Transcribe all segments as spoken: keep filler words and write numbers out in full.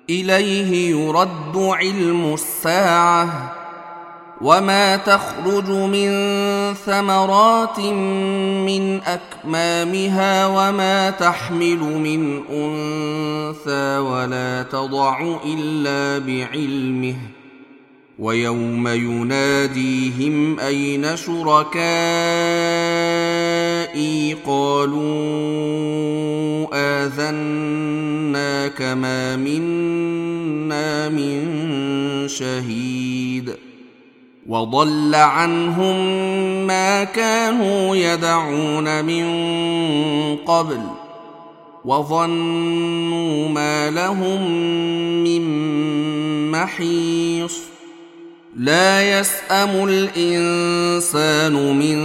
إليه يرد علم الساعة وما تخرج من ثمرات من أكمامها وما تحمل من أنثى ولا تضع إلا بعلمه ويوم يناديهم أين شركائي قالوا آذناك ما منا من شهيد وضل عنهم ما كانوا يدعون من قبل وظنوا ما لهم من محيص لا يسأم الإنسان من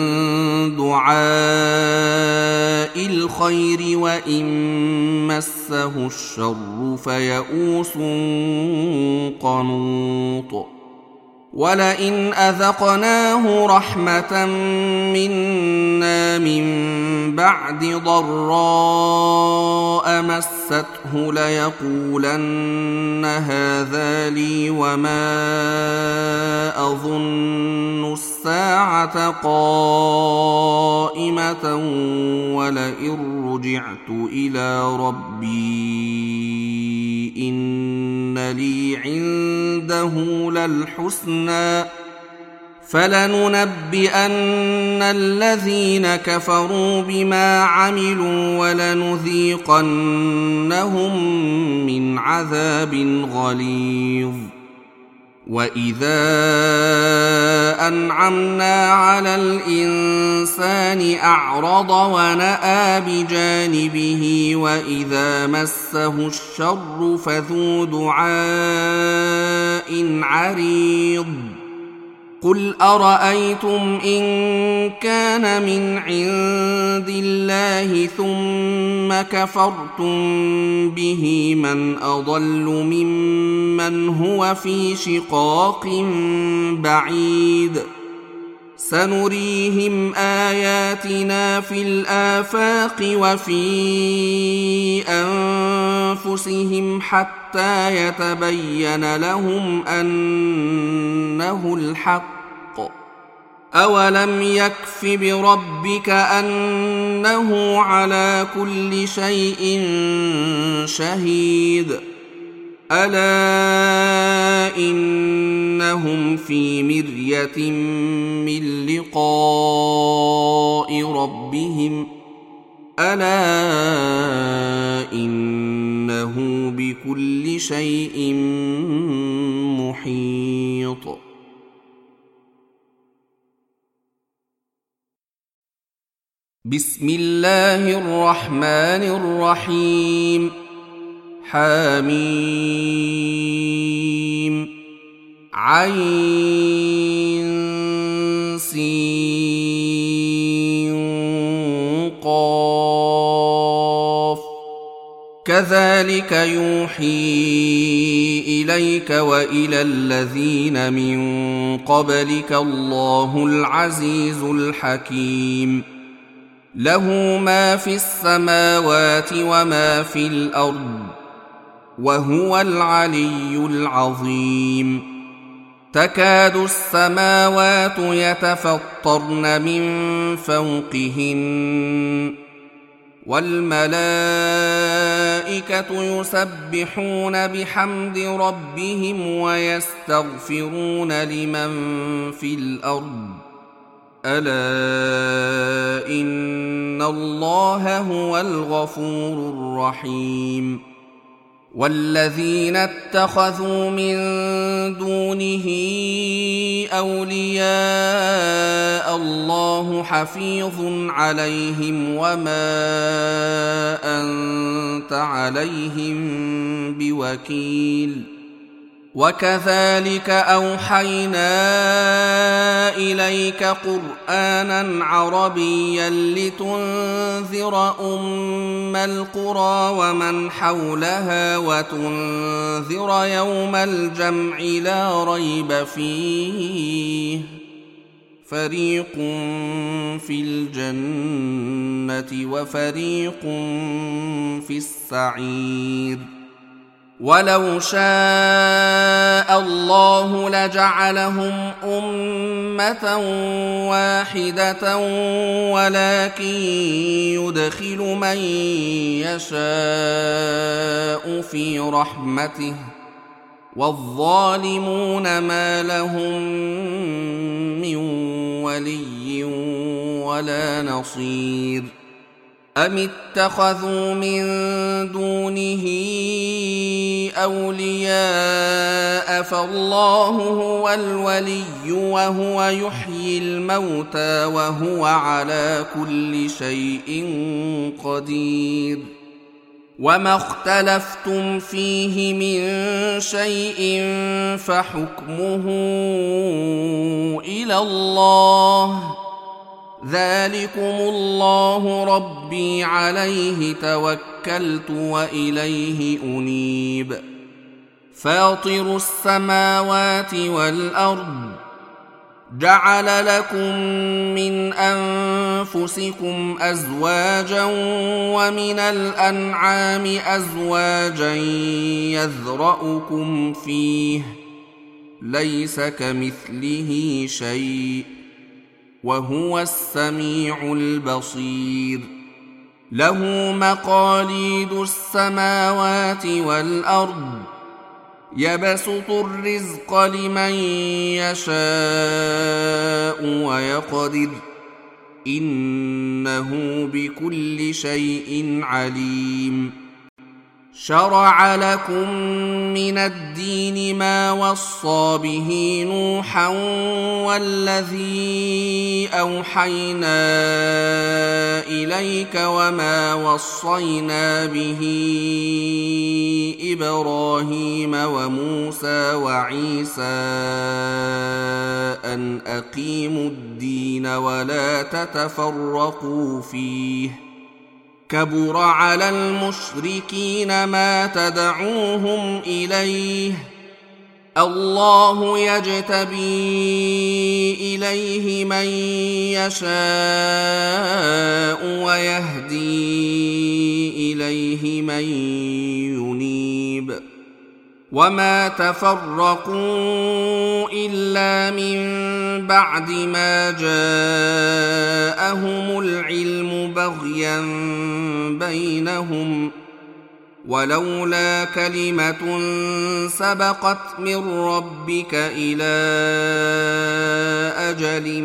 دعاء الخير وإن مسه الشر فيئوس قنوط ولئن أذقناه رحمة منا من بعد ضراء مسته ليقولن هذا لي وما أظن الساعة قائمة ولئن رجعت إلى ربي إن لي عنده للحسنى فلننبئن الذين كفروا بما عملوا ولنذيقنهم من عذاب غليظ وإذا أنعمنا على الإنسان أعرض ونأى بجانبه وإذا مسه الشر فذو دعاء عريض قل أرأيتم إن كان من عند الله ثم كفرتم به من أضل ممن هو في شقاق بعيد سنريهم آياتنا في الآفاق وفي أنفسهم حتى يتبين لهم أنه الحق أولم يكف بربك أنه على كل شيء شهيد ألا إنهم في مرية من لقاء ربهم ألا إنه بكل شيء محيط. بسم الله الرحمن الرحيم. حميم عين سين قاف كذلك يوحي إليك وإلى الذين من قبلك الله العزيز الحكيم له ما في السماوات وما في الأرض وهو العلي العظيم. تكاد السماوات يتفطرن من فوقهن والملائكة يسبحون بحمد ربهم ويستغفرون لمن في الأرض ألا إن الله هو الغفور الرحيم. والذين اتخذوا من دونه أولياء الله حفيظ عليهم وما أنت عليهم بوكيل. وكذلك أوحينا إليك قرآنا عربيا لتنذر أم القرى ومن حولها وتنذر يوم الجمع لا ريب فيه فريق في الجنة وفريق في السعير. ولو شاء الله لجعلهم أمة واحدة ولكن يدخل من يشاء في رحمته والظالمون ما لهم من ولي ولا نصير. أم اتخذوا من دونه أولياء فالله هو الولي وهو يحيي الموتى وهو على كل شيء قدير. وما اختلفتم فيه من شيء فحكمه إلى الله ذلكم الله ربي عليه توكلت وإليه أنيب. فاطر السماوات والأرض جعل لكم من أنفسكم أزواجا ومن الأنعام أزواجا يذرأكم فيه ليس كمثله شيء وهو السميع البصير. له مقاليد السماوات والأرض يبسط الرزق لمن يشاء ويقدر إنه بكل شيء عليم. شرع لكم من الدين ما وصى به نوحا والذي أوحينا إليك وما وصينا به إبراهيم وموسى وعيسى أن أقيموا الدين ولا تتفرقوا فيه كبر على المشركين ما تدعوهم إليه الله يجتبي إليه من يشاء ويهدي إليه من ينيب. وما تفرقوا إلا من بعد ما جاءهم العلم بغيا بينهم ولولا كلمة سبقت من ربك إلى أجل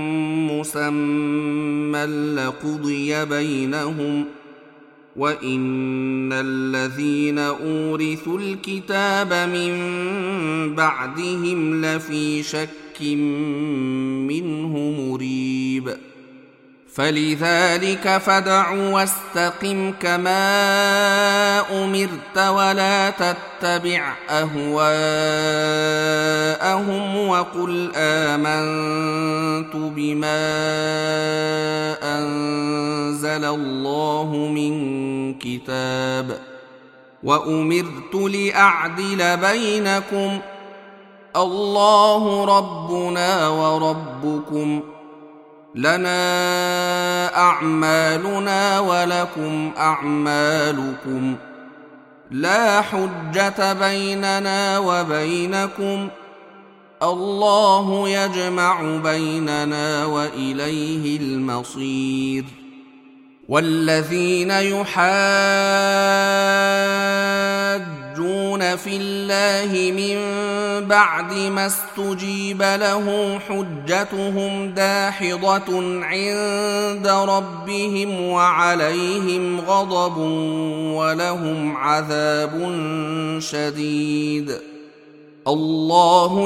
مسمى لقضي بينهم وإن الذين أورثوا الكتاب من بعدهم لفي شك منه مريب. فلذلك فادع واستقم كما أمرت ولا تتبع أهواءهم وقل آمنت بما أنزل الله من كتاب وأمرت لأعدل بينكم الله ربنا وربكم لنا أعمالنا ولكم أعمالكم لا حجة بيننا وبينكم الله يجمع بيننا وإليه المصير. والذين يحاجون في الله من بعد ما استجيب له حجتهم داحضة عند ربهم وعليهم غضب ولهم عذاب شديد. الله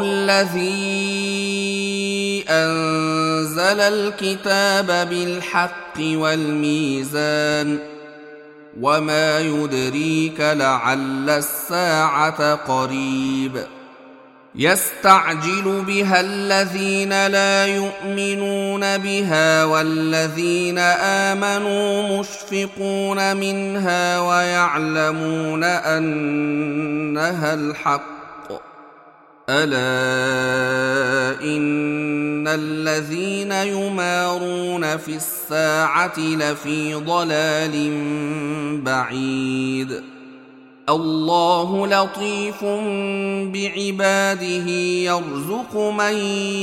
الذي أنزل الكتاب بالحق والميزان وما يدريك لعل الساعة قريب. يستعجل بها الذين لا يؤمنون بها والذين آمنوا مشفقون منها ويعلمون أنها الحق. ألا إن الذين يمارون في الساعة لفي ضلال بعيد. الله لطيف بعباده يرزق من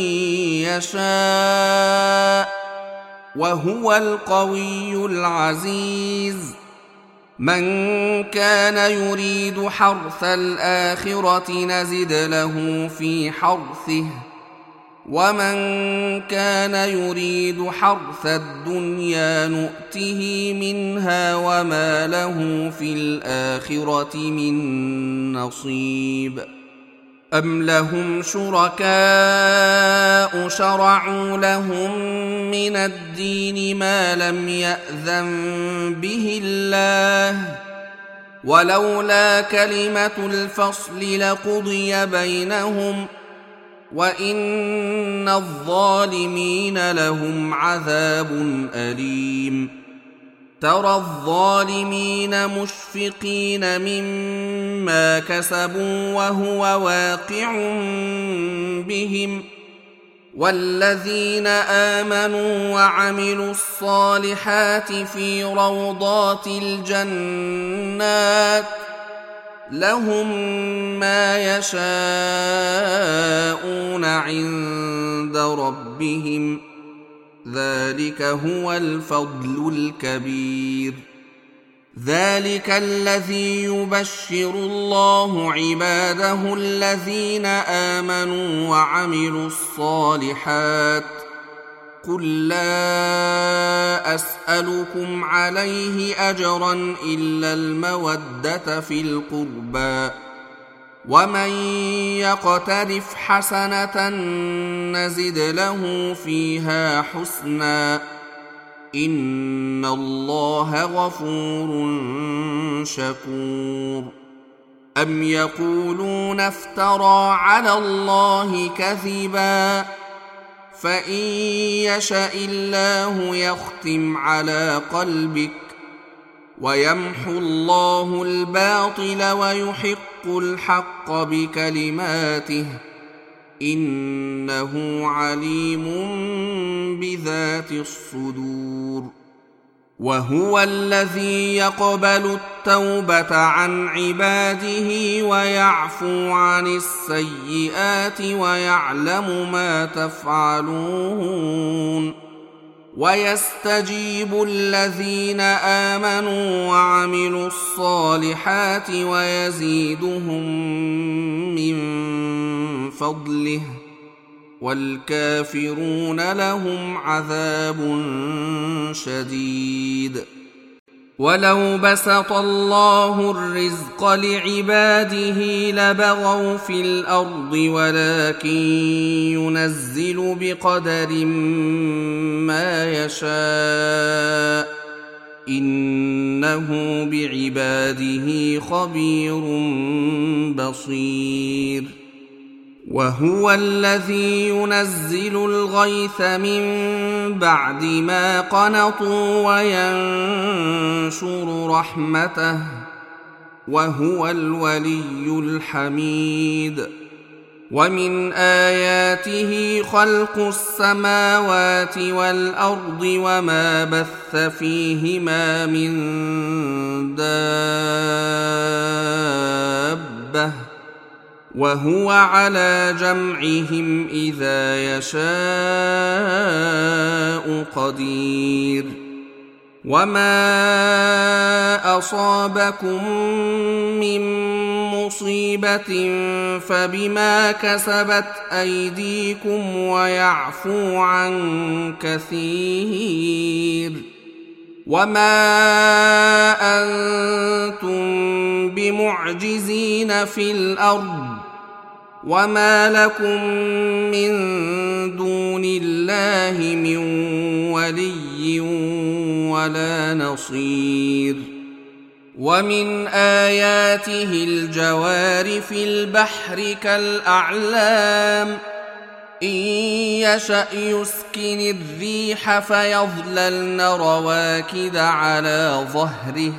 يشاء وهو القوي العزيز. من كان يريد حرث الآخرة نزد له في حرثه ومن كان يريد حرث الدنيا نؤته منها وما له في الآخرة من نصيب. أم لهم شركاء شرعوا لهم من الدين ما لم يأذن به الله ولولا كلمة الفصل لقضي بينهم وإن الظالمين لهم عذاب أليم. ترى الظالمين مشفقين مما كسبوا وهو واقع بهم والذين آمنوا وعملوا الصالحات في روضات الجنات لهم ما يشاءون عند ربهم ذلك هو الفضل الكبير. ذلك الذي يبشر الله عباده الذين آمنوا وعملوا الصالحات قل لا أسألكم عليه أجرا إلا المودة في القربى ومن يقترف حسنة نزد له فيها حسنا إن الله غفور شكور. أم يقولون افترى على الله كذبا فإن يشأ الله يختم على قلبك ويمحو الله الباطل ويحق الحق بكلماته إنه عليم بذات الصدور. وهو الذي يقبل التوبة عن عباده ويعفو عن السيئات ويعلم ما تفعلون ويستجيب الذين آمنوا وعملوا الصالحات ويزيدهم من فضله والكافرون لهم عذاب شديد. ولو بسط الله الرزق لعباده لبغوا في الأرض ولكن ينزل بقدر ما يشاء إنه بعباده خبير بصير. وهو الذي ينزل الغيث من بعد ما قنطوا وينشر رحمته وهو الولي الحميد. ومن آياته خلق السماوات والأرض وما بث فيهما من دابة وهو على جمعهم إذا يشاء قدير. وما أصابكم من مصيبة فبما كسبت أيديكم ويعفو عن كثير. وما أنتم بمعجزين في الأرض وما لكم من دون الله من ولي ولا نصير. ومن آياته الجوار في البحر كالأعلام إن يشأ يسكن الريح فيظللن رواكد على ظهره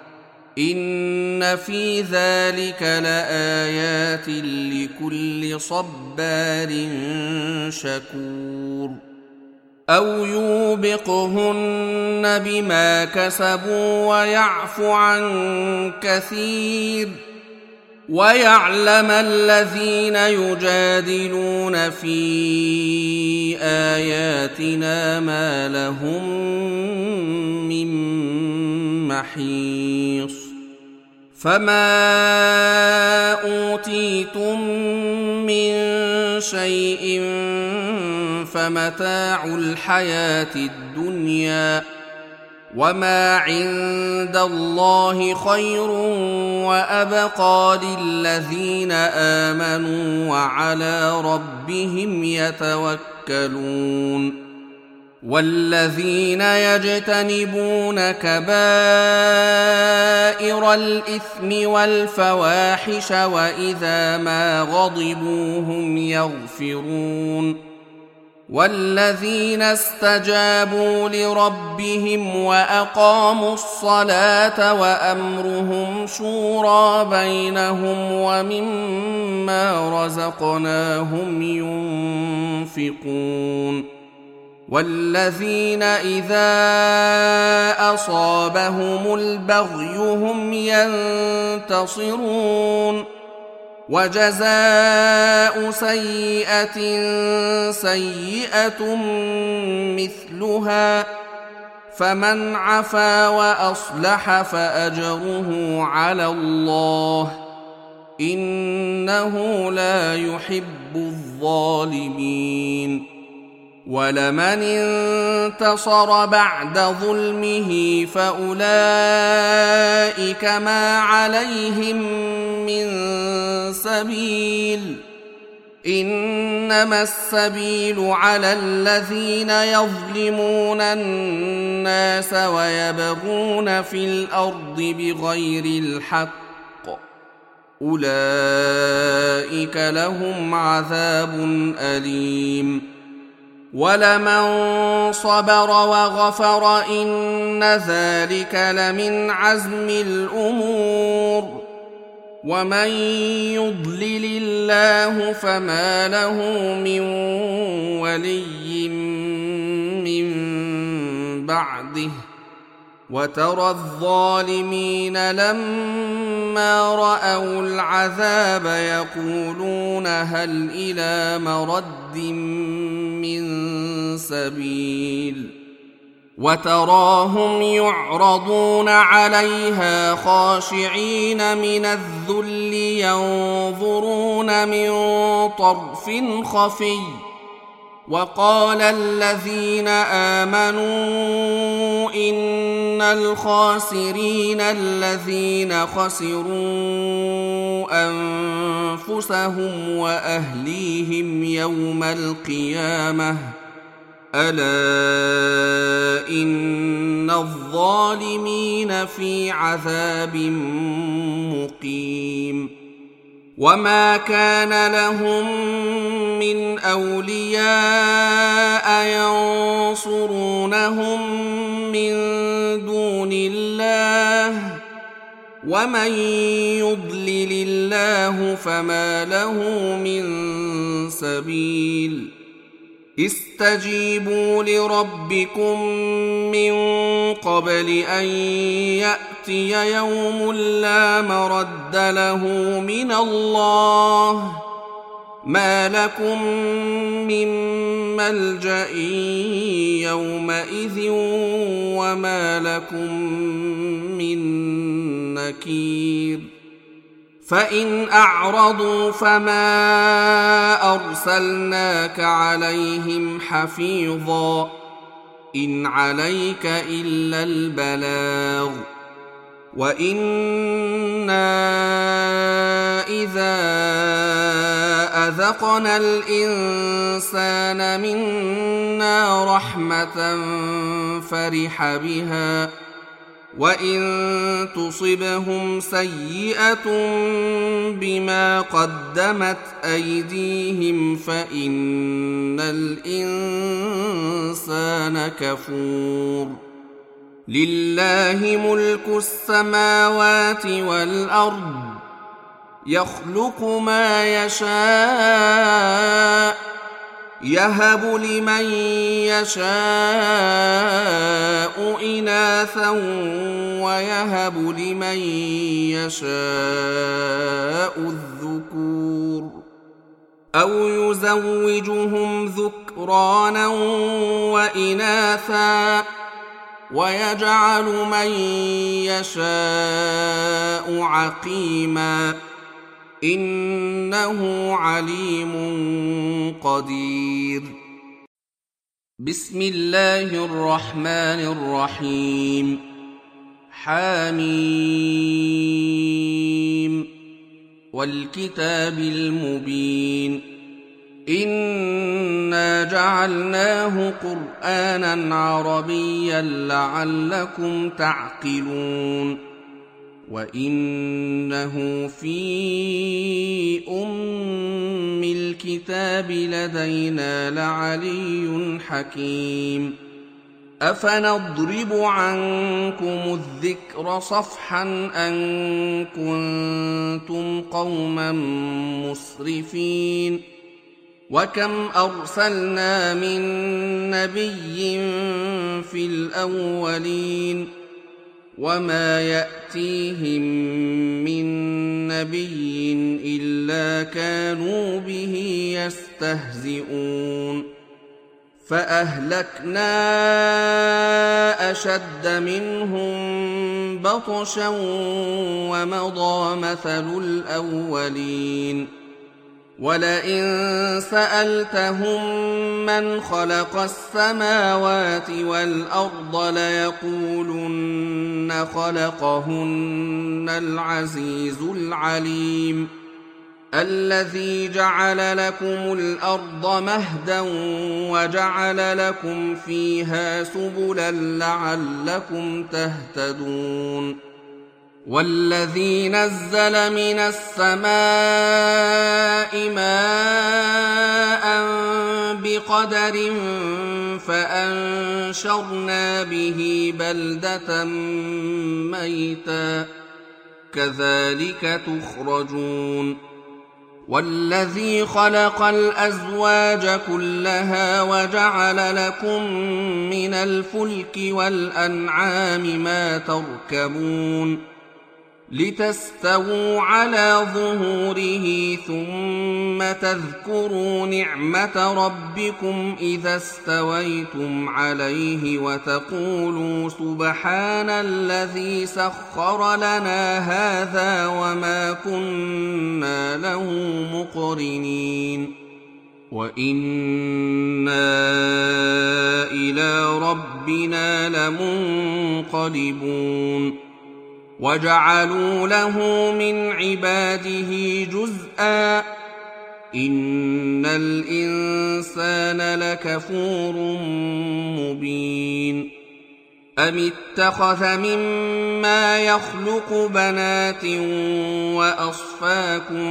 إن في ذلك لآيات لكل صبار شكور. أو يوبقهن بما كسبوا ويعف عن كثير ويعلم الذين يجادلون في آياتنا ما لهم من محيص فما أوتيتم من شيء فمتاع الحياة الدنيا وما عند الله خير وأبقى للذين آمنوا وعلى ربهم يتوكلون والذين يجتنبون كبائر الإثم والفواحش وإذا ما غضبوا هم يغفرون والذين استجابوا لربهم وأقاموا الصلاة وأمرهم شورى بينهم ومما رزقناهم ينفقون والذين إذا أصابهم البغي هم ينتصرون وجزاء سيئة سيئة مثلها فمن عفا وأصلح فأجره على الله إنه لا يحب الظالمين ولمن انتصر بعد ظلمه فأولئك ما عليهم من سبيل إنما السبيل على الذين يظلمون الناس ويبغون في الأرض بغير الحق أولئك لهم عذاب أليم ولمن صبر وغفر إن ذلك لمن عزم الأمور ومن يضلل الله فما له من ولي من بعده وترى الظالمين لما رأوا العذاب يقولون هل إلى مرد من سبيل وتراهم يعرضون عليها خاشعين من الذل ينظرون من طرف خفي وقال الذين آمنوا إن الخاسرين الذين خسروا أنفسهم وأهليهم يوم القيامة ألا إن الظالمين في عذاب مقيم وما كان لهم من أولياء ينصرونهم من دون الله ومن يضلل الله فما له من سبيل استجيبوا لربكم من قبل أن يأتي يوم لا مرد له من الله ما لكم من ملجأ يومئذ وما لكم من نكير فإن أعرضوا فما أرسلناك عليهم حفيظا إن عليك إلا البلاغ وإنا إذا أذقنا الإنسان منا رحمة فرح بها وإن تصبهم سيئة بما قدمت أيديهم فإن الإنسان كفور لله ملك السماوات والأرض يخلق ما يشاء يهب لمن يشاء إناثا ويهب لمن يشاء الذكور أو يزوجهم ذكرانا وإناثا ويجعل من يشاء عقيما إنه عليم قدير. بسم الله الرحمن الرحيم. حميم والكتاب المبين إنا جعلناه قرآنا عربيا لعلكم تعقلون وإنه في أم الكتاب لدينا لعلي حكيم. أفنضرب عنكم الذكر صفحا أن كنتم قوما مسرفين وكم أرسلنا من نبي في الأولين وما يأتيهم من نبي إلا كانوا به يستهزئون فأهلكنا أشد منهم بطشا ومضى مثل الأولين ولئن سألتهم من خلق السماوات والأرض ليقولن خلقهن العزيز العليم الذي جعل لكم الأرض مهدا وجعل لكم فيها سبلا لعلكم تهتدون والذي نزل من السماء ماء بقدر فأنشرنا به بلدة ميتا كذلك تخرجون والذي خلق الأزواج كلها وجعل لكم من الفلك والأنعام ما تركبون لتستووا على ظهوره ثم تذكروا نعمة ربكم إذا استويتم عليه وتقولوا سبحان الذي سخر لنا هذا وما كنا له مقرنين وإنا إلى ربنا لمنقلبون وجعلوا له من عباده جزءا إن الإنسان لكفور مبين أم اتخذ مما يخلق بنات وأصفاكم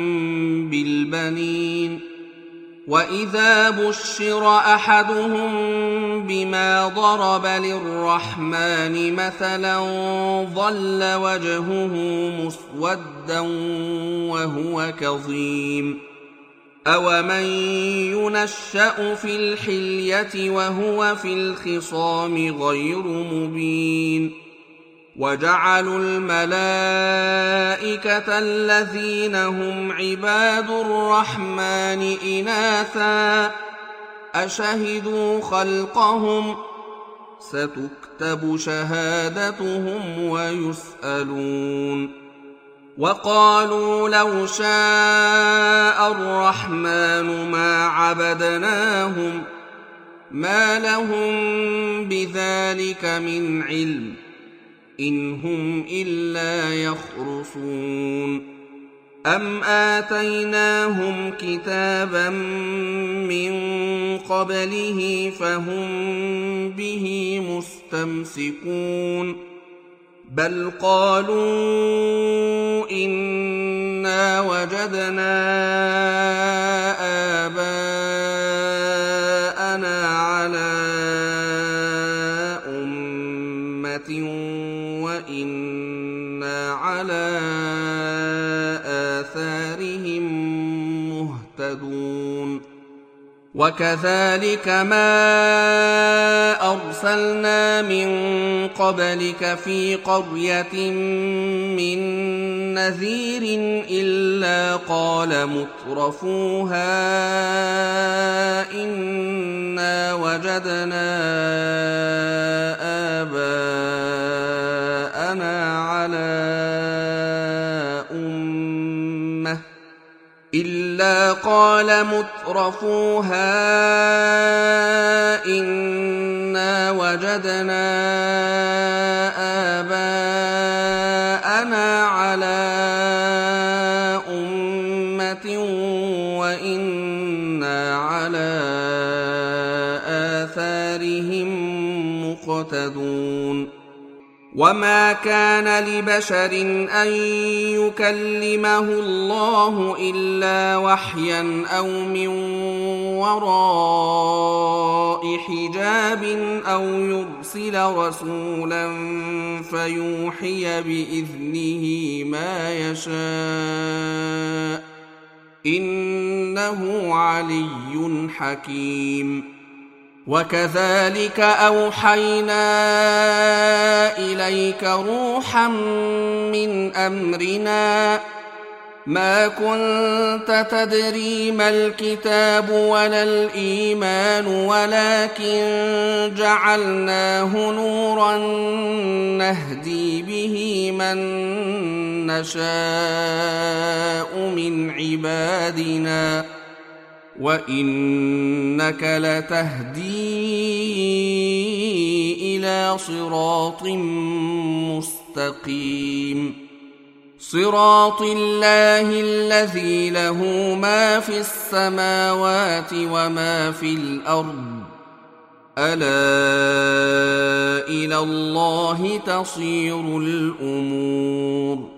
بالبنين وإذا بشر أحدهم بما ضرب للرحمن مثلا ظل وجهه مسودا وهو كظيم أومن ينشأ في الحلية وهو في الخصام غير مبين وجعلوا الملائكة الذين هم عباد الرحمن إناثا أشهدوا خلقهم ستكتب شهادتهم ويسألون وقالوا لو شاء الرحمن ما عبدناهم ما لهم بذلك من علم إن هم إلا يخرصون أم آتيناهم كتابا من قبله فهم به مستمسكون بل قالوا إنا وجدنا آباءنا على أمة وإنا على آثارهم مهتدون وكذلك ما أرسلنا من قبلك في قرية من نذير إلا قال مترفوها إنا وجدنا آباءنا على أمة إلا قال مترفوها إنا وجدنا آباءنا على أمة وإنا على آثارهم مقتدون وما كان لبشر أن يكلمه الله إلا وحيا أو من وراء حجاب أو يرسل رسولا فيوحي بإذنه ما يشاء إنه علي حكيم وكذلك أوحينا إليك روحا من أمرنا ما كنت تدري ما الكتاب ولا الإيمان ولكن جعلناه نورا نهدي به من نشاء من عبادنا وإنك لتهدي إلى صراط مستقيم صراط الله الذي له ما في السماوات وما في الأرض ألا إلى الله تصير الأمور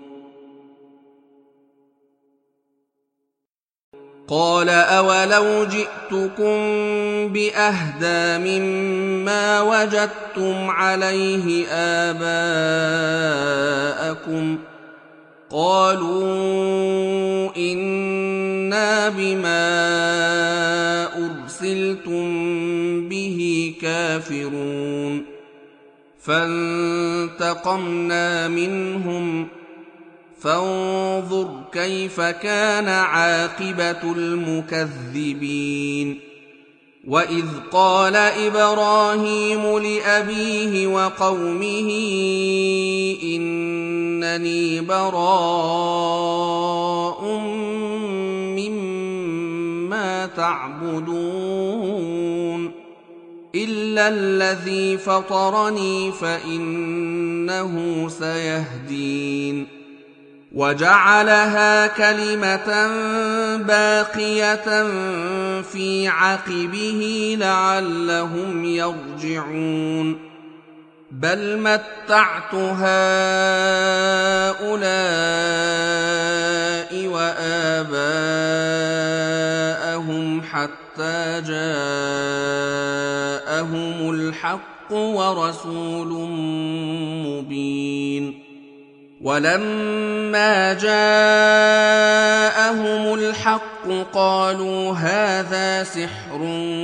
قال أولو جئتكم بأهدى مما وجدتم عليه آباءكم قالوا إنا بما أرسلتم به كافرون فانتقمنا منهم فانظر كيف كان عاقبة المكذبين وإذ قال إبراهيم لأبيه وقومه إنني براء مما تعبدون إلا الذي فطرني فإنه سيهدين وجعلها كلمة باقية في عقبه لعلهم يرجعون بل متعت هؤلاء وآباءهم حتى جاءهم الحق ورسول مبين ولما جاءهم الحق قالوا هذا سحر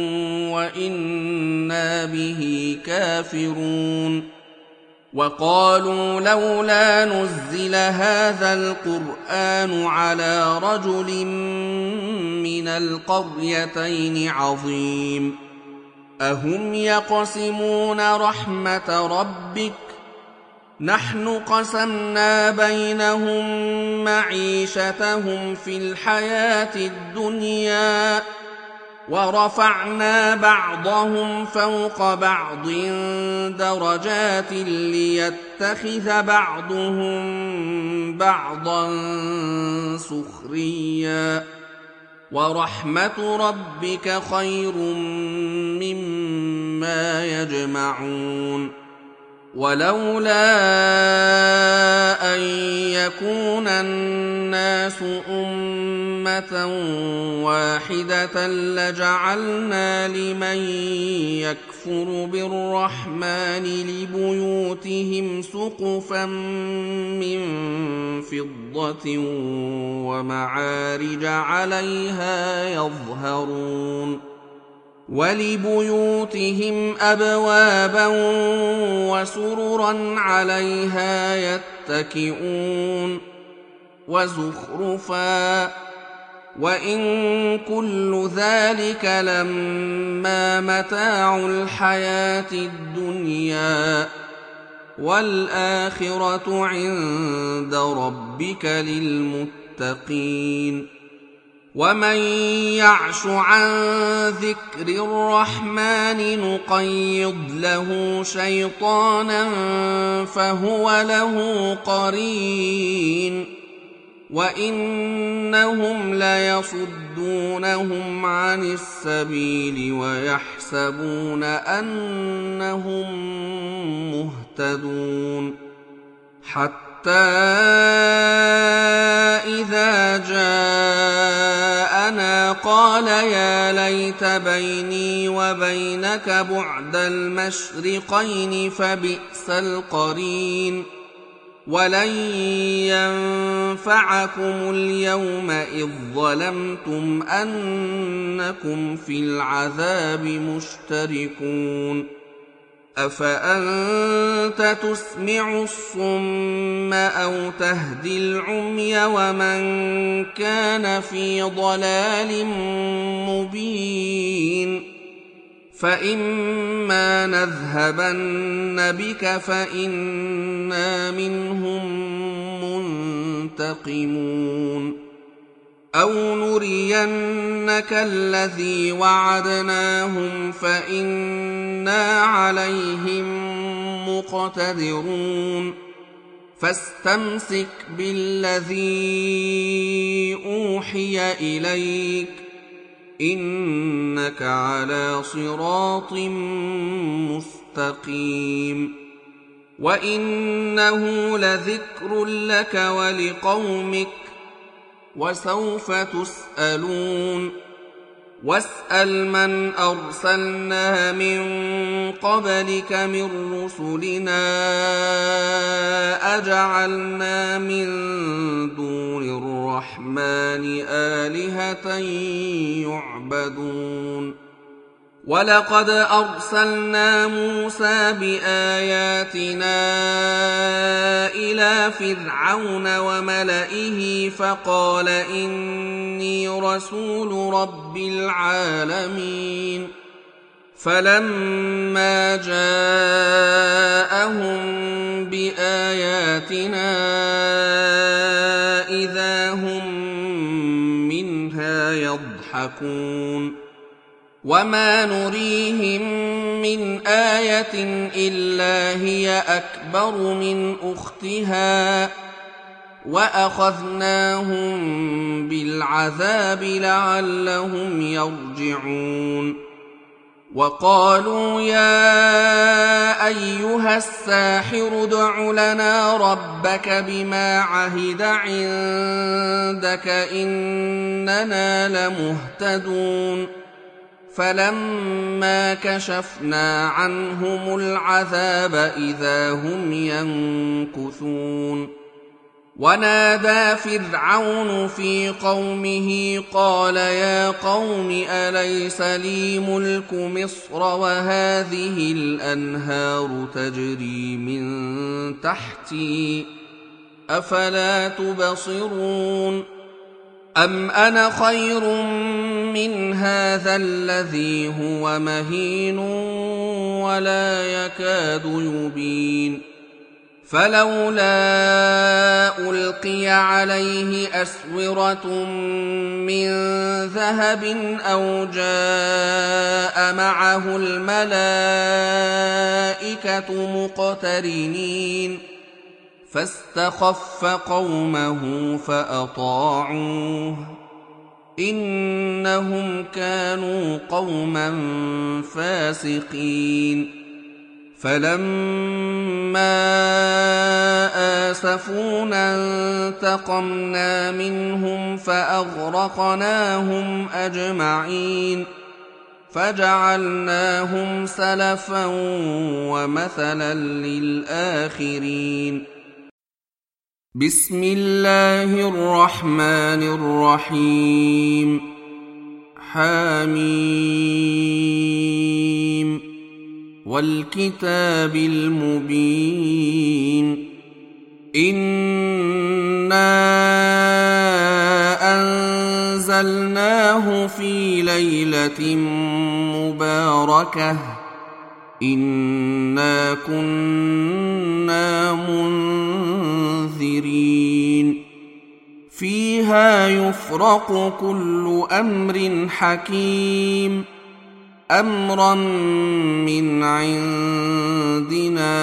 وإنا به كافرون وقالوا لولا نزل هذا القرآن على رجل من القريتين عظيم أهم يقسمون رحمة ربك نحن قسمنا بينهم معيشتهم في الحياة الدنيا ورفعنا بعضهم فوق بعض درجات ليتخذ بعضهم بعضا سخريا ورحمة ربك خير مما يجمعون ولولا أن يكون الناس أمة واحدة لجعلنا لمن يكفر بالرحمن لبيوتهم سقفا من فضة ومعارج عليها يظهرون ولبيوتهم أبوابا وسررا عليها يتكئون وزخرفا وإن كل ذلك لما متاع الحياة الدنيا والآخرة عند ربك للمتقين ومن يعش عن ذكر الرحمن نقيض له شيطانا فهو له قرين وإنهم ليصدونهم عن السبيل ويحسبون أنهم مهتدون حتى إذا جاءنا قال يا ليت بيني وبينك بعد المشرقين فبئس القرين ولن ينفعكم اليوم إذ ظلمتم أنكم في العذاب مشتركون أفأنت تسمع الصم أو تهدي العمي ومن كان في ضلال مبين فإما نذهبن بك فإنا منهم منتقمون أو نرينك الذي وعدناهم فإنا عليهم مقتدرون فاستمسك بالذي أوحي إليك إنك على صراط مستقيم وإنه لذكر لك ولقومك وسوف تسألون واسأل من أرسلنا من قبلك من رسلنا أجعلنا من دون الرحمن آلهة يعبدون ولقد أرسلنا موسى بآياتنا إلى فرعون وملئه فقال إني رسول رب العالمين فلما جاءهم بآياتنا إذا هم منها يضحكون وما نريهم من آية إلا هي أكبر من أختها وأخذناهم بالعذاب لعلهم يرجعون وقالوا يا أيها الساحر ادع لنا ربك بما عهد عندك إننا لمهتدون فلما كشفنا عنهم العذاب إذا هم ينكثون ونادى فرعون في قومه قال يا قوم أليس لي ملك مصر وهذه الأنهار تجري من تحتي أفلا تبصرون أم أنا خير من هذا الذي هو مهين ولا يكاد يبين فلولا ألقي عليه أسورة من ذهب أو جاء معه الملائكة مقترنين فاستخف قومه فأطاعوه إنهم كانوا قوما فاسقين فلما آسفونا انتقمنا منهم فأغرقناهم أجمعين فجعلناهم سلفا ومثلا للآخرين بسم الله الرحمن الرحيم حميم والكتاب المبين إنا أنزلناه في ليلة مباركة إنا كنا منذرين فيها يفرق كل أمر حكيم أمرا من عندنا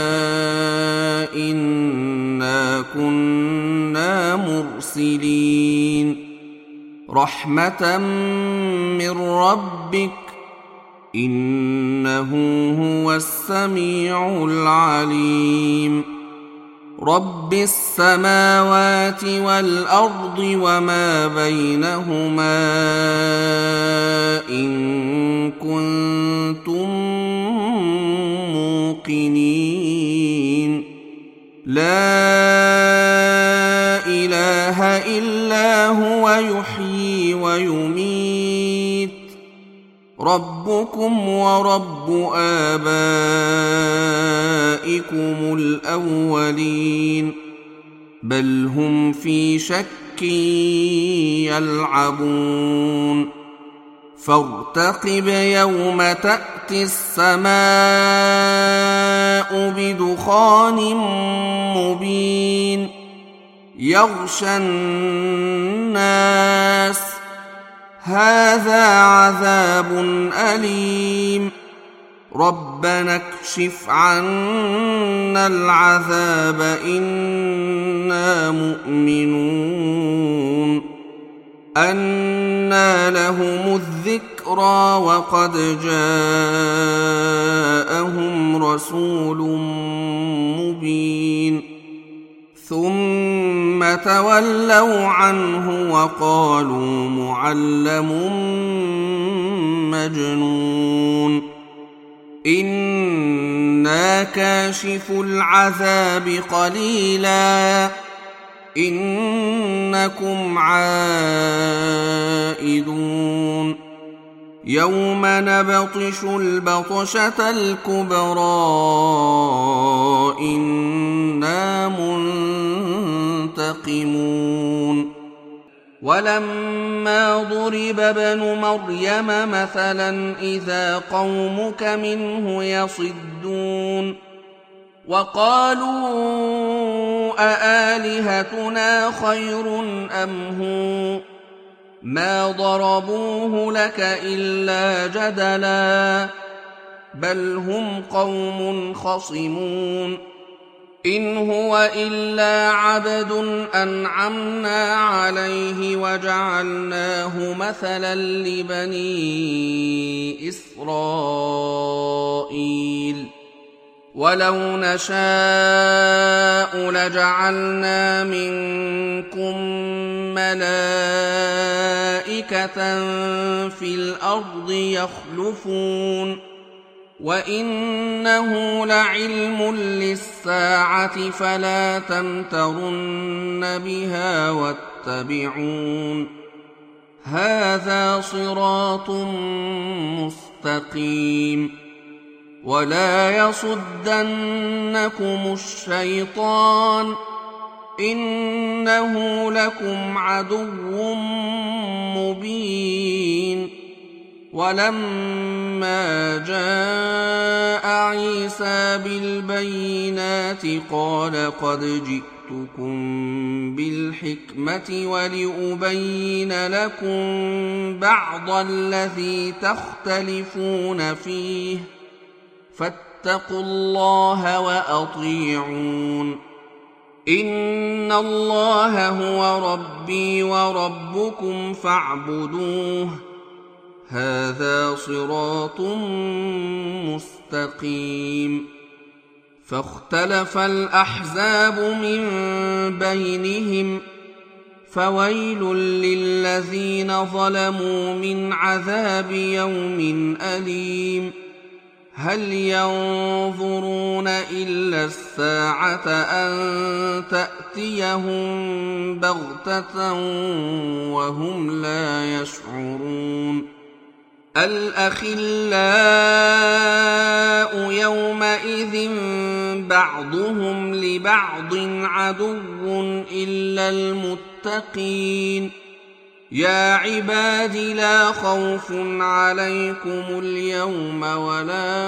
إنا كنا مرسلين رحمة من ربك إنه هو السميع العليم رب السماوات والأرض وما بينهما إن كنتم موقنين لا إله إلا هو يحيي ويميت ربكم ورب آبائكم الأولين بل هم في شك يلعبون فارتقب يوم تأتي السماء بدخان مبين يغشى الناس هذا عذاب أليم ربنا اكشف عنا العذاب إنا مؤمنون أنى لهم الذكرى وقد جاءهم رسول مبين ثم تولوا عنه وقالوا معلم مجنون إنا كاشف العذاب قليلا إنكم عائدون يوم نبطش البطشة الكبرى إنا منتقمون ولما ضرب ابن مريم مثلا إذا قومك منه يصدون وقالوا أآلهتنا خير أم هو ما ضربوه لك إلا جدلا بل هم قوم خصمون إن هو إلا عبد أنعمنا عليه وجعلناه مثلا لبني إسرائيل ولو نشاء لجعلنا منكم ملائكة في الأرض يخلفون وإنه لعلم للساعة فلا تمترن بها واتبعون هذا صراط مستقيم ولا يصدنكم الشيطان إنه لكم عدو مبين ولما جاء عيسى بالبينات قال قد جئتكم بالحكمة ولأبين لكم بعض الذي تختلفون فيه فاتقوا الله وأطيعون إن الله هو ربي وربكم فاعبدوه هذا صراط مستقيم فاختلف الأحزاب من بينهم فويل للذين ظلموا من عذاب يوم أليم هل ينظرون إلا الساعة أن تأتيهم بغتة وهم لا يشعرون الأخلاء يومئذ بعضهم لبعض عدو إلا المتقين يا عباد لا خوف عليكم اليوم ولا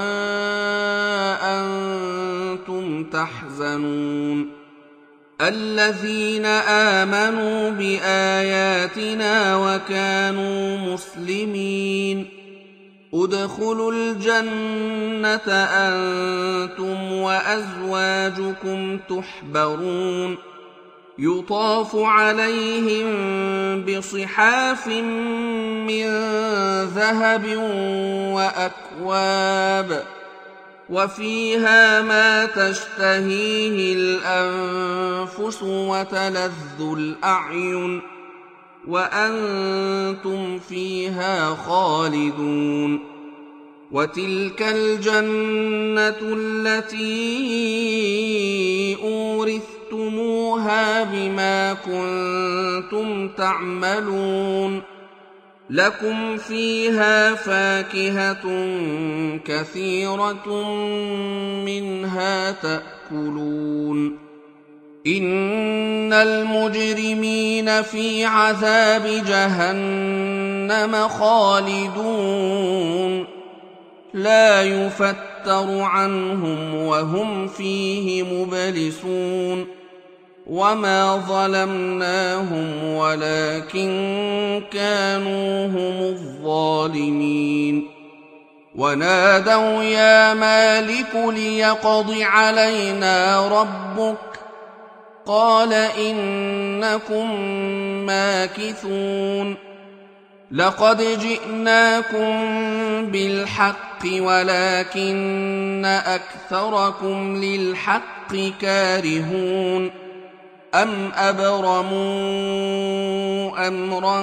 أنتم تحزنون الذين آمنوا بآياتنا وكانوا مسلمين ادخلوا الجنة أنتم وأزواجكم تحبرون يطاف عليهم بصحاف من ذهب وأكواب وفيها ما تشتهيه الأنفس وتلذ الأعين وأنتم فيها خالدون وتلك الجنة التي أورثتموها بما كنتم تعملون لكم فيها فاكهة كثيرة منها تأكلون إن المجرمين في عذاب جهنم خالدون لا يفتر عنهم وهم فيه مبلسون وما ظلمناهم ولكن كانوا هم الظالمين ونادوا يا مالك ليقض علينا ربك قال إنكم ماكثون لقد جئناكم بالحق ولكن أكثركم للحق كارهون أم أبرموا أمرا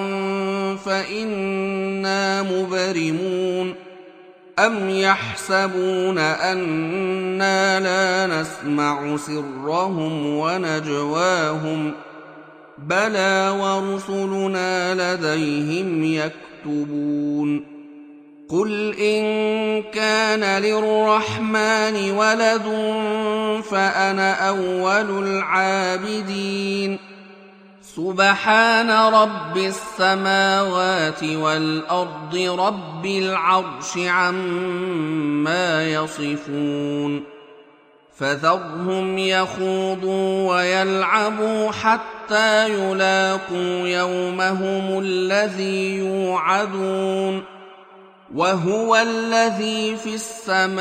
فإنا مبرمون أم يحسبون أنا لا نسمع سرهم ونجواهم بلى ورسلنا لديهم يكتبون قل إن كان للرحمن ولد فأنا أول العابدين سبحان رب السماوات والأرض رب العرش عما يصفون فذرهم يخوضوا ويلعبوا حتى يلاقوا يومهم الذي يوعدون وهو الذي في السماء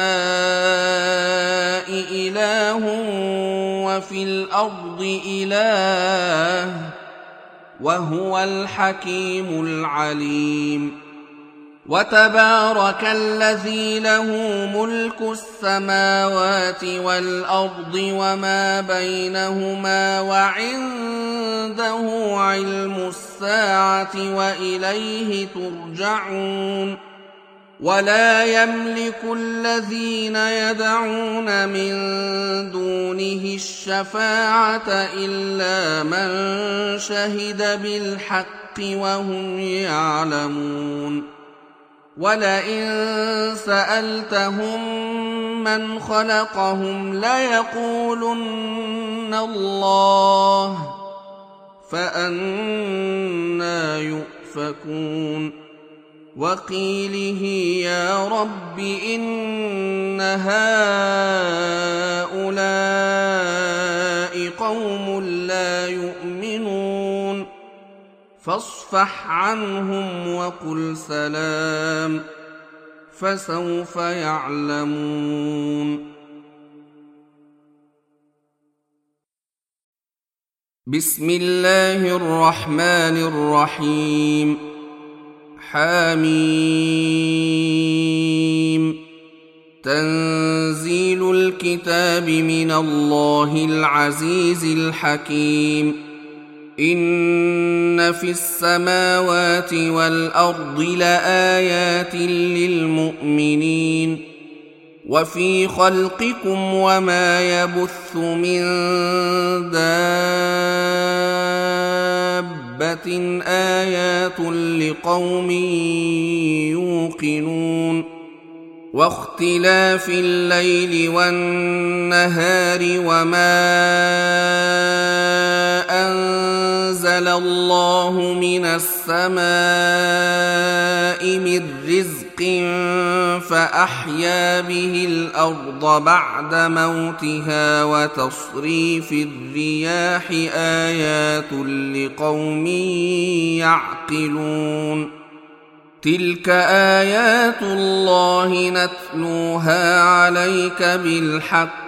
إله وفي الأرض إله وهو الحكيم العليم وتبارك الذي له ملك السماوات والأرض وما بينهما وعنده علم الساعة وإليه ترجعون ولا يملك الذين يدعون من دونه الشفاعة إلا من شهد بالحق وهم يعلمون ولئن سألتهم من خلقهم ليقولن الله فأنى يؤفكون وقيله يا رب إن هؤلاء قوم لا يؤمنون فاصفح عنهم وقل سلام فسوف يعلمون بسم الله الرحمن الرحيم حميم تنزيل الكتاب من الله العزيز الحكيم إن في السماوات والأرض لآيات للمؤمنين وفي خلقكم وما يبث من دابة آيات لقوم يوقنون واختلاف الليل والنهار وما أنزل الله من السماء من رزق فأحيا به الأرض بعد موتها وتصريف الرياح آيات لقوم يعقلون تلك آيات الله نتلوها عليك بالحق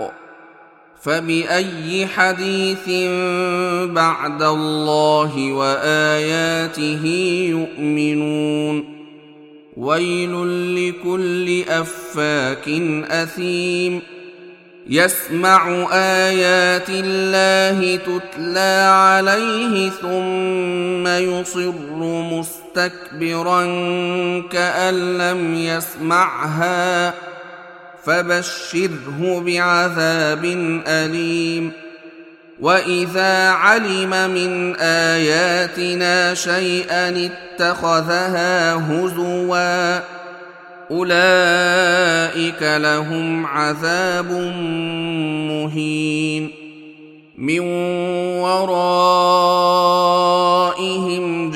فبأي حديث بعد الله وآياته يؤمنون ويل لكل أفاك أثيم يسمع آيات الله تتلى عليه ثم يصر مستكبرا كأن لم يسمعها فبشره بعذاب أليم وإذا علم من آياتنا شيئا اتخذها هزوا أولئك لهم عذاب مهين من ورائهم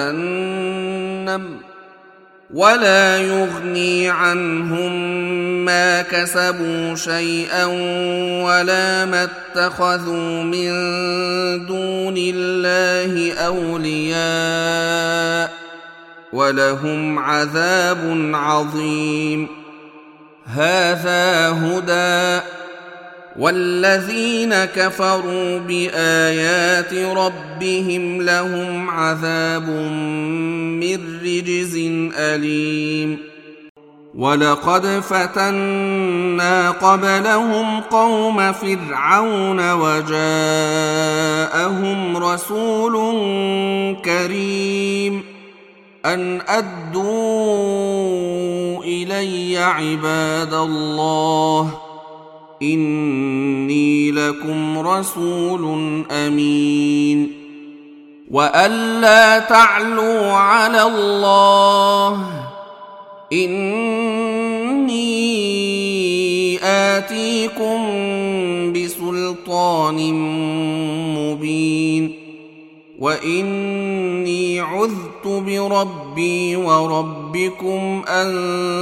جهنم ولا يغني عنهم ما كسبوا شيئا ولا ما اتخذوا من دون الله أولياء ولهم عذاب عظيم هذا هدى والذين كفروا بآيات ربهم لهم عذاب من رجز أليم ولقد فتنا قبلهم قوم فرعون وجاءهم رسول كريم أن أدوا إلي عباد الله إني لكم رسول أمين وأن لا تعلوا على الله إني آتيكم بسلطان مبين وإني عذت بربي وربكم أن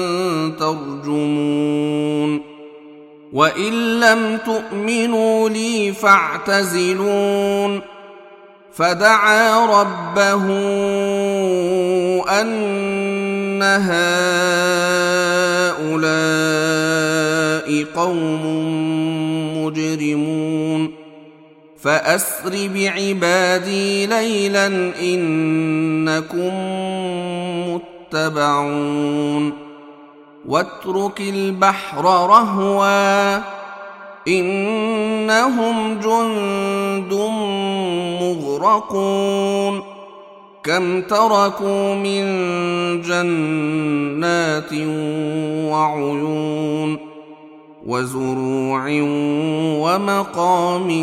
ترجمون وإن لم تؤمنوا لي فاعتزلون فدعا ربه أن هؤلاء قوم مجرمون فأسر بعبادي ليلا إنكم متبعون واترك البحر رهوا إنهم جند مغرقون كم تركوا من جنات وعيون وزروع ومقام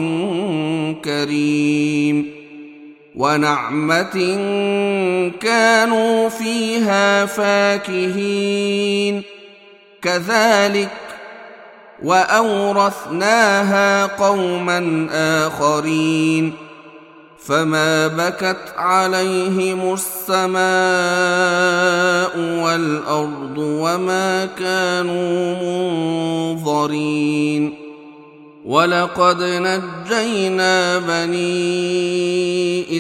كريم ونعمة كانوا فيها فاكهين كذلك وأورثناها قوما آخرين فما بكت عليهم السماء والأرض وما كانوا منظرين ولقد نجينا بني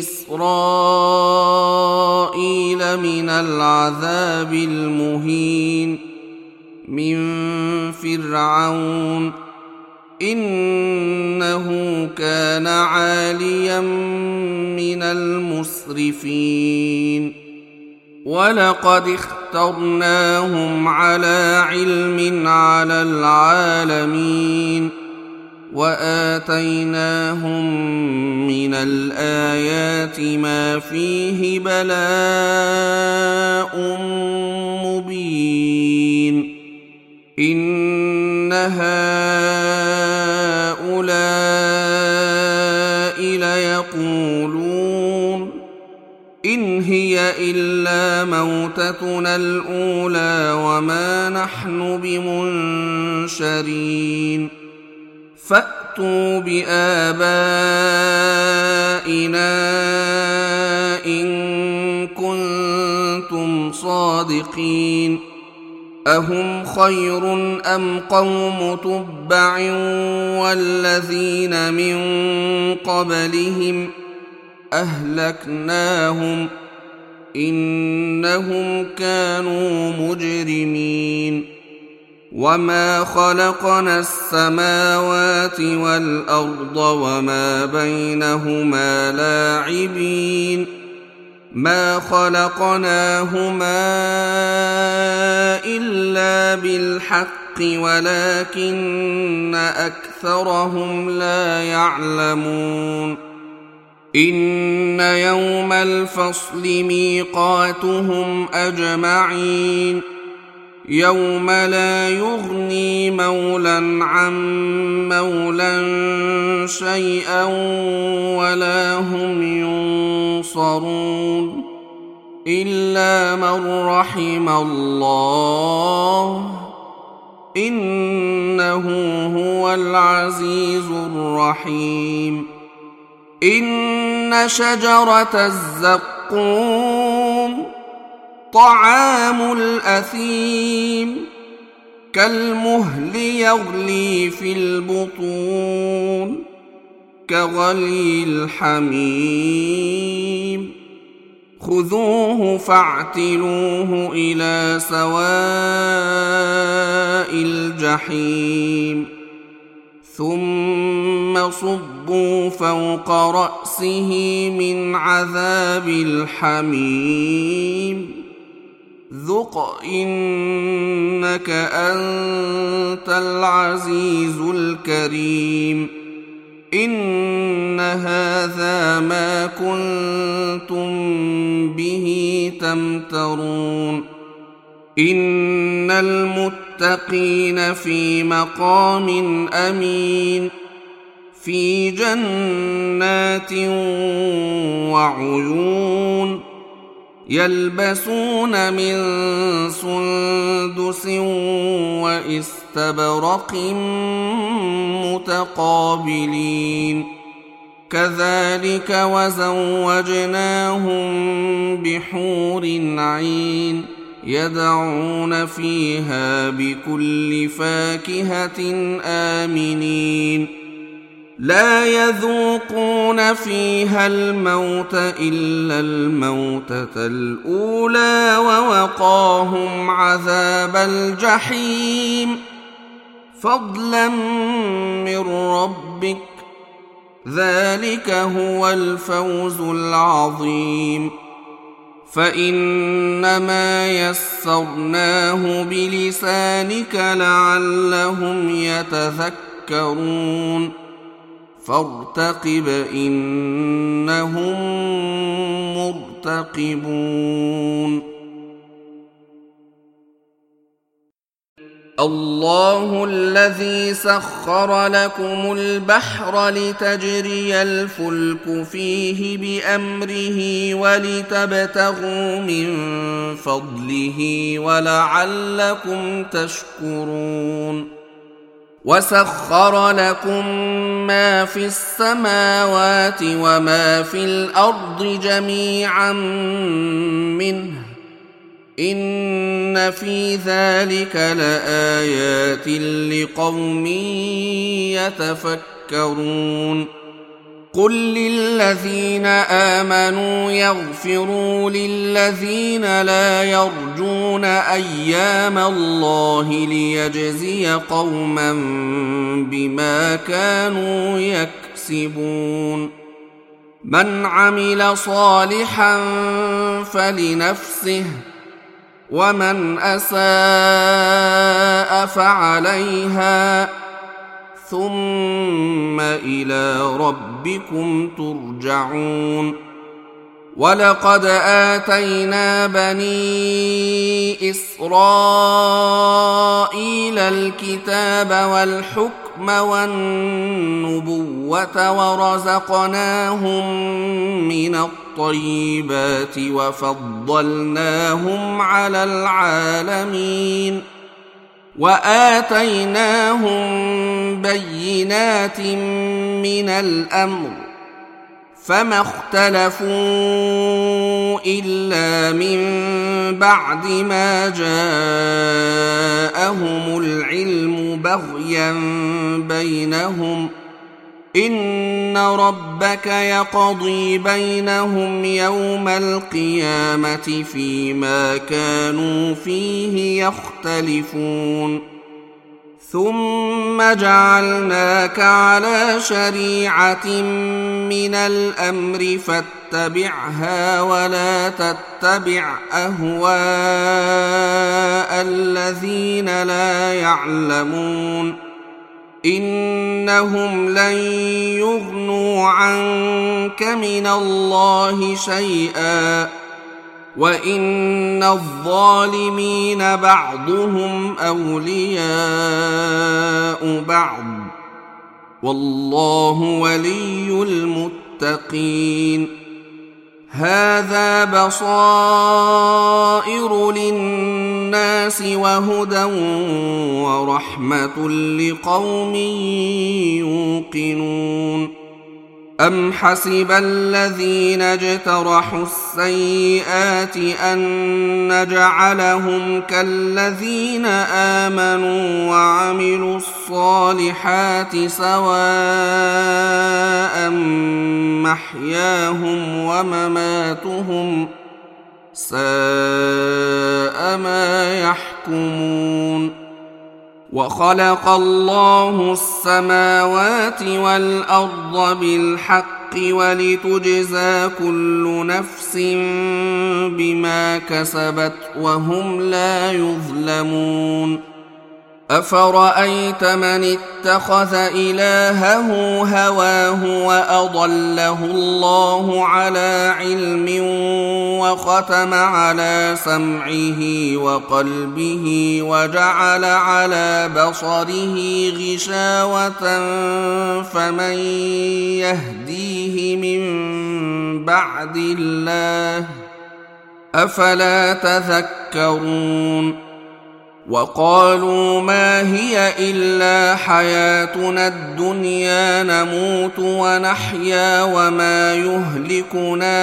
إسرائيل من العذاب المهين من فرعون إنه كان عاليا من المسرفين ولقد اخترناهم على علم على العالمين وآتيناهم من الآيات ما فيه بلاء مبين إن هؤلاء ليقولون إن هي إلا موتتنا الأولى وما نحن بمنشرين فأتوا بآبائنا إن كنتم صادقين أهم خير أم قوم تبع والذين من قبلهم أهلكناهم إنهم كانوا مجرمين وما خلقنا السماوات والأرض وما بينهما لاعبين ما خلقناهما إلا بالحق ولكن أكثرهم لا يعلمون إن يوم الفصل ميقاتهم أجمعين يوم لا يغني مولى عن مولى شيئا ولا هم ينصرون إلا من رحم الله إنه هو العزيز الرحيم إن شجرة الزقوم طعام الأثيم كالمهل يغلي في البطون كغلي الحميم خذوه فاعتلوه إلى سواء الجحيم ثم صبوا فوق رأسه من عذاب الحميم ذق إنك أنت العزيز الكريم إن هذا ما كنتم به تمترون إن المتقين في مقام أمين في جنات وعيون يلبسون من سندس واستبرق متقابلين كذلك وزوجناهم بحور عين يدعون فيها بكل فاكهة آمنين لا يذوقون فيها الموت إلا الموتة الأولى ووقاهم عذاب الجحيم فضلا من ربك ذلك هو الفوز العظيم فإنما يسرناه بلسانك لعلهم يتذكرون فارتقب إنهم مرتقبون الله الذي سخر لكم البحر لتجري الفلك فيه بأمره ولتبتغوا من فضله ولعلكم تشكرون وسخر لكم ما في السماوات وما في الأرض جميعا منه إن في ذلك لآيات لقوم يتفكرون قل للذين آمنوا يغفروا للذين لا يرجون أيام الله ليجزي قوما بما كانوا يكسبون من عمل صالحا فلنفسه ومن أساء فعليها ثم إلى ربكم ترجعون ولقد آتينا بني إسرائيل الكتاب والحكم والنبوة ورزقناهم من الطيبات وفضلناهم على العالمين وآتيناهم بينات من الأمر فما اختلفوا إلا من بعد ما جاءهم العلم بغيا بينهم إن ربك يقضي بينهم يوم القيامة فيما كانوا فيه يختلفون ثم جعلناك على شريعة من الأمر فاتبعها ولا تتبع أهواء الذين لا يعلمون إنهم لن يغنوا عنك من الله شيئا وإن الظالمين بعضهم أولياء بعض والله ولي المتقين هذا بصائر للناس وهدى ورحمة لقوم يوقنون أم حسب الذين اجترحوا السيئات أن نجعلهم كالذين آمنوا وعملوا الصالحات سواء محياهم ومماتهم ساء ما يحكمون وخلق الله السماوات والأرض بالحق ولتجزى كل نفس بما كسبت وهم لا يظلمون أفرأيت من اتخذ إلهه هواه وأضله الله على علم وختم على سمعه وقلبه وجعل على بصره غشاوة فمن يهديه من بعد الله أفلا تذكرون وقالوا ما هي إلا حياتنا الدنيا نموت ونحيا وما يهلكنا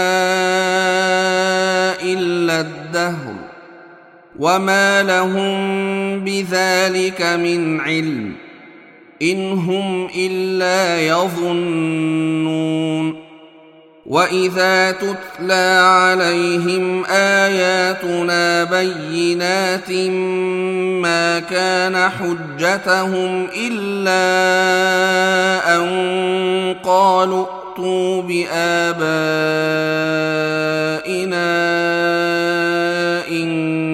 إلا الدهر وما لهم بذلك من علم إن هم إلا يظنون وإذا تتلى عليهم آياتنا بينات ما كان حجتهم إلا أن قالوا ائتوا بآبائنا إن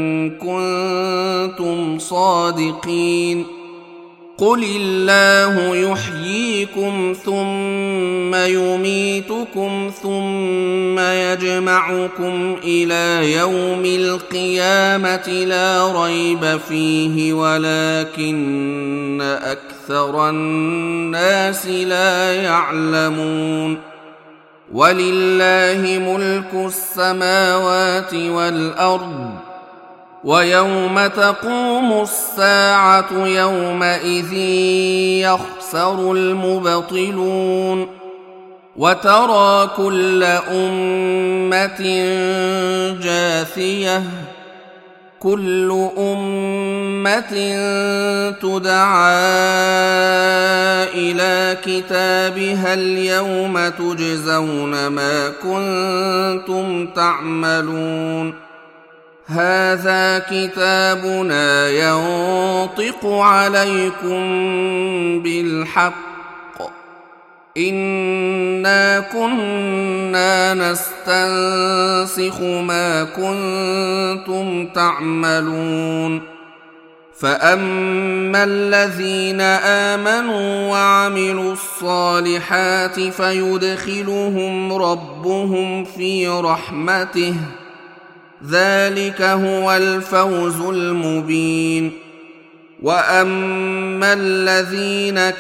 كنتم صادقين قل الله يحييكم ثم يميتكم ثم يجمعكم إلى يوم القيامة لا ريب فيه ولكن أكثر الناس لا يعلمون ولله ملك السماوات والأرض ويوم تقوم الساعة يومئذ يخسر المبطلون وترى كل أمة جاثية كل أمة تدعى إلى كتابها اليوم تجزون ما كنتم تعملون هذا كتابنا ينطق عليكم بالحق إنا كنا نستنسخ ما كنتم تعملون فأما الذين آمنوا وعملوا الصالحات فيدخلهم ربهم في رحمته ذلك هو الفوز المبين. وأما الذين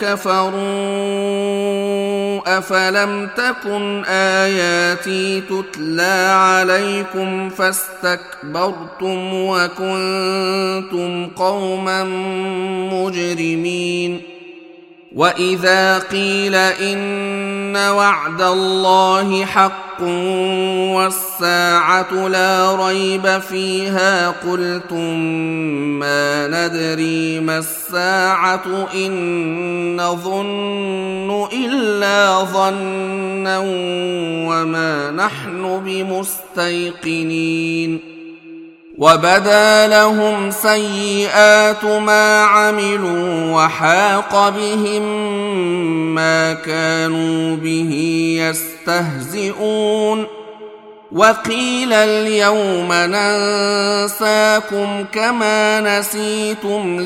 كفروا أفلم تكن آياتي تتلى عليكم فاستكبرتم وكنتم قوما مجرمين. وإذا قيل إن وعد الله حق والساعة لا ريب فيها قلتم ما ندري ما الساعة إن نظن إلا ظنا وما نحن بمستيقنين. وبدا لهم سيئات ما عملوا وحاق بهم ما كانوا به يستهزئون. وقيل اليوم ننساكم كما نسيتم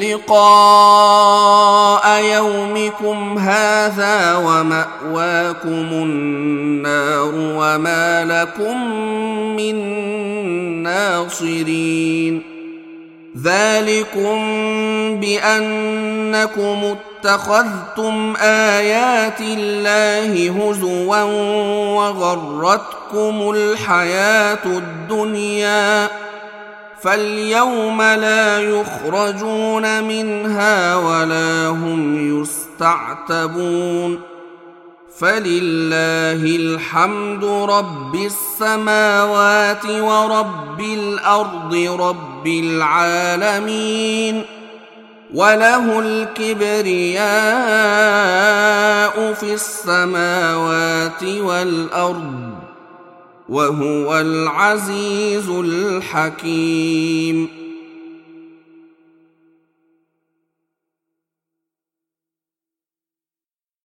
لقاء يومكم هذا ومأواكم النار وما لكم من ناصرين. ذلكم بأنكم اتخذتم آيات الله هزوا وغرتكم الحياة الدنيا فاليوم لا يخرجون منها ولا هم يستعتبون. فلله الحمد رب السماوات ورب الأرض رب العالمين وله الكبرياء في السماوات والأرض وهو العزيز الحكيم.